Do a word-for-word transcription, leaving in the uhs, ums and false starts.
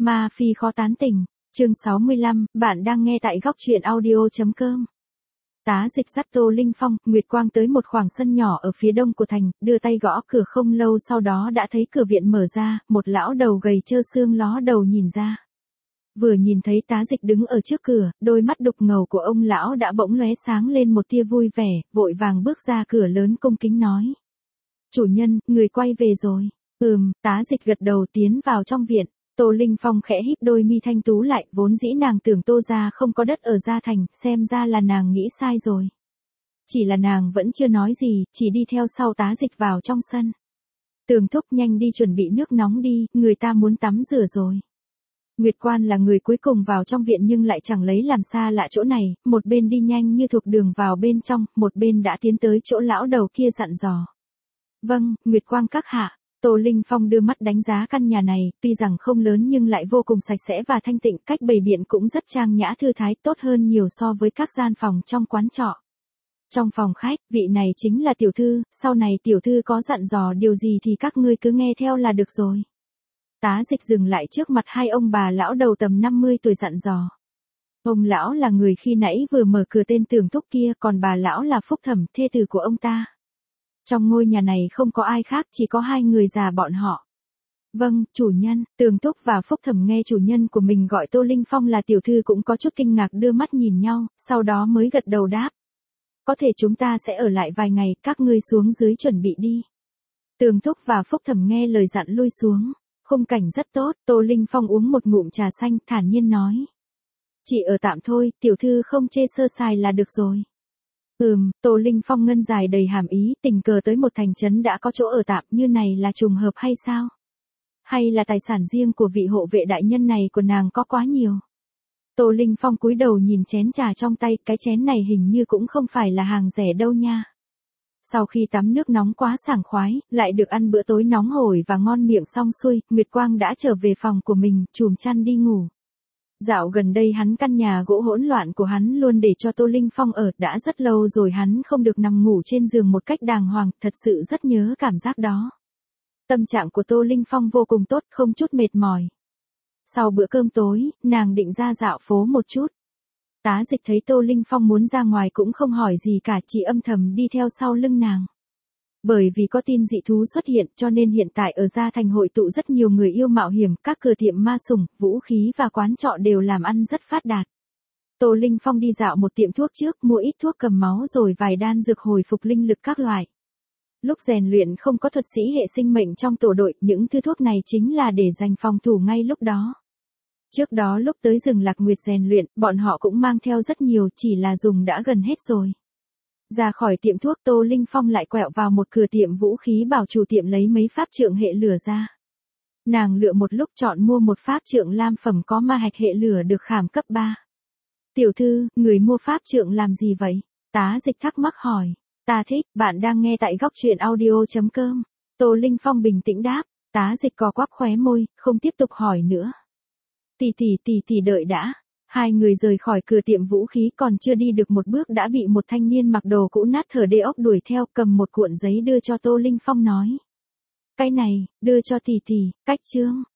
Ma Phi khó tán tỉnh, chương sáu mươi lăm, bạn đang nghe tại góc truyện audio.com. Tá Dịch dắt Tô Linh Phong, Nguyệt Quang tới một khoảng sân nhỏ ở phía đông của thành, đưa tay gõ cửa không lâu sau đó đã thấy cửa viện mở ra, một lão đầu gầy trơ xương ló đầu nhìn ra. Vừa nhìn thấy Tá Dịch đứng ở trước cửa, đôi mắt đục ngầu của ông lão đã bỗng lóe sáng lên một tia vui vẻ, vội vàng bước ra cửa lớn cung kính nói. Chủ nhân, người quay về rồi. Ừm, Tá Dịch gật đầu tiến vào trong viện. Tô Linh Phong khẽ híp đôi mi thanh tú lại, vốn dĩ nàng tưởng Tô gia không có đất ở Gia Thành, xem ra là nàng nghĩ sai rồi. Chỉ là nàng vẫn chưa nói gì, chỉ đi theo sau Tá Dịch vào trong sân. Tường Thúc nhanh đi chuẩn bị nước nóng đi, người ta muốn tắm rửa rồi. Nguyệt Quan là người cuối cùng vào trong viện nhưng lại chẳng lấy làm xa lạ chỗ này, một bên đi nhanh như thuộc đường vào bên trong, một bên đã tiến tới chỗ lão đầu kia dặn dò. Vâng, Nguyệt Quang các hạ. Tô Linh Phong đưa mắt đánh giá căn nhà này, tuy rằng không lớn nhưng lại vô cùng sạch sẽ và thanh tịnh, cách bày biện cũng rất trang nhã thư thái, tốt hơn nhiều so với các gian phòng trong quán trọ. Trong phòng khách, vị này chính là tiểu thư, sau này tiểu thư có dặn dò điều gì thì các ngươi cứ nghe theo là được rồi. Tá Dịch dừng lại trước mặt hai ông bà lão đầu tầm năm mươi tuổi dặn dò. Ông lão là người khi nãy vừa mở cửa tên Tường Thúc kia, còn bà lão là Phúc Thẩm, thê tử của ông ta. Trong ngôi nhà này không có ai khác, chỉ có hai người già bọn họ. Vâng, chủ nhân. Tường Thúc và Phúc Thẩm nghe chủ nhân của mình gọi Tô Linh Phong là tiểu thư cũng có chút kinh ngạc, đưa mắt nhìn nhau, sau đó mới gật đầu đáp. Có thể chúng ta sẽ ở lại vài ngày, các ngươi xuống dưới chuẩn bị đi. Tường Thúc và Phúc Thẩm nghe lời dặn lui xuống. Khung cảnh rất tốt, Tô Linh Phong uống một ngụm trà xanh, thản nhiên nói. Chỉ ở tạm thôi, tiểu thư không chê sơ sài là được rồi. Ừm, Tô Linh Phong ngân dài đầy hàm ý, tình cờ tới một thành trấn đã có chỗ ở tạm như này là trùng hợp hay sao? Hay là tài sản riêng của vị hộ vệ đại nhân này của nàng có quá nhiều? Tô Linh Phong cúi đầu nhìn chén trà trong tay, cái chén này hình như cũng không phải là hàng rẻ đâu nha. Sau khi tắm nước nóng quá sảng khoái, lại được ăn bữa tối nóng hổi và ngon miệng xong xuôi, Nguyệt Quang đã trở về phòng của mình, chùm chăn đi ngủ. Dạo gần đây hắn căn nhà gỗ hỗn loạn của hắn luôn để cho Tô Linh Phong ở, đã rất lâu rồi hắn không được nằm ngủ trên giường một cách đàng hoàng, thật sự rất nhớ cảm giác đó. Tâm trạng của Tô Linh Phong vô cùng tốt, không chút mệt mỏi. Sau bữa cơm tối, nàng định ra dạo phố một chút. Tá Dịch thấy Tô Linh Phong muốn ra ngoài cũng không hỏi gì cả, chỉ âm thầm đi theo sau lưng nàng. Bởi vì có tin dị thú xuất hiện cho nên hiện tại ở Gia Thành hội tụ rất nhiều người yêu mạo hiểm, các cửa tiệm ma sủng, vũ khí và quán trọ đều làm ăn rất phát đạt. Tô Linh Phong đi dạo một tiệm thuốc trước, mua ít thuốc cầm máu rồi vài đan dược hồi phục linh lực các loại. Lúc rèn luyện không có thuật sĩ hệ sinh mệnh trong tổ đội, những thứ thuốc này chính là để dành phòng thủ ngay lúc đó. Trước đó lúc tới rừng Lạc Nguyệt rèn luyện, bọn họ cũng mang theo rất nhiều, chỉ là dùng đã gần hết rồi. Ra khỏi tiệm thuốc, Tô Linh Phong lại quẹo vào một cửa tiệm vũ khí, bảo chủ tiệm lấy mấy pháp trượng hệ lửa ra. Nàng lựa một lúc chọn mua một pháp trượng lam phẩm có ma hạch hệ lửa được khảm cấp ba. Tiểu thư, người mua pháp trượng làm gì vậy? Tá Dịch thắc mắc hỏi. Ta thích, bạn đang nghe tại góc truyện audio.com. Tô Linh Phong bình tĩnh đáp. Tá Dịch co quắp khóe môi, không tiếp tục hỏi nữa. Tỷ tỷ tỷ tỷ đợi đã. Hai người rời khỏi cửa tiệm vũ khí, còn chưa đi được một bước đã bị một thanh niên mặc đồ cũ nát thở đê ốc đuổi theo, cầm một cuộn giấy đưa cho Tô Linh Phong nói. Cái này, đưa cho tỷ tỷ, cách chương.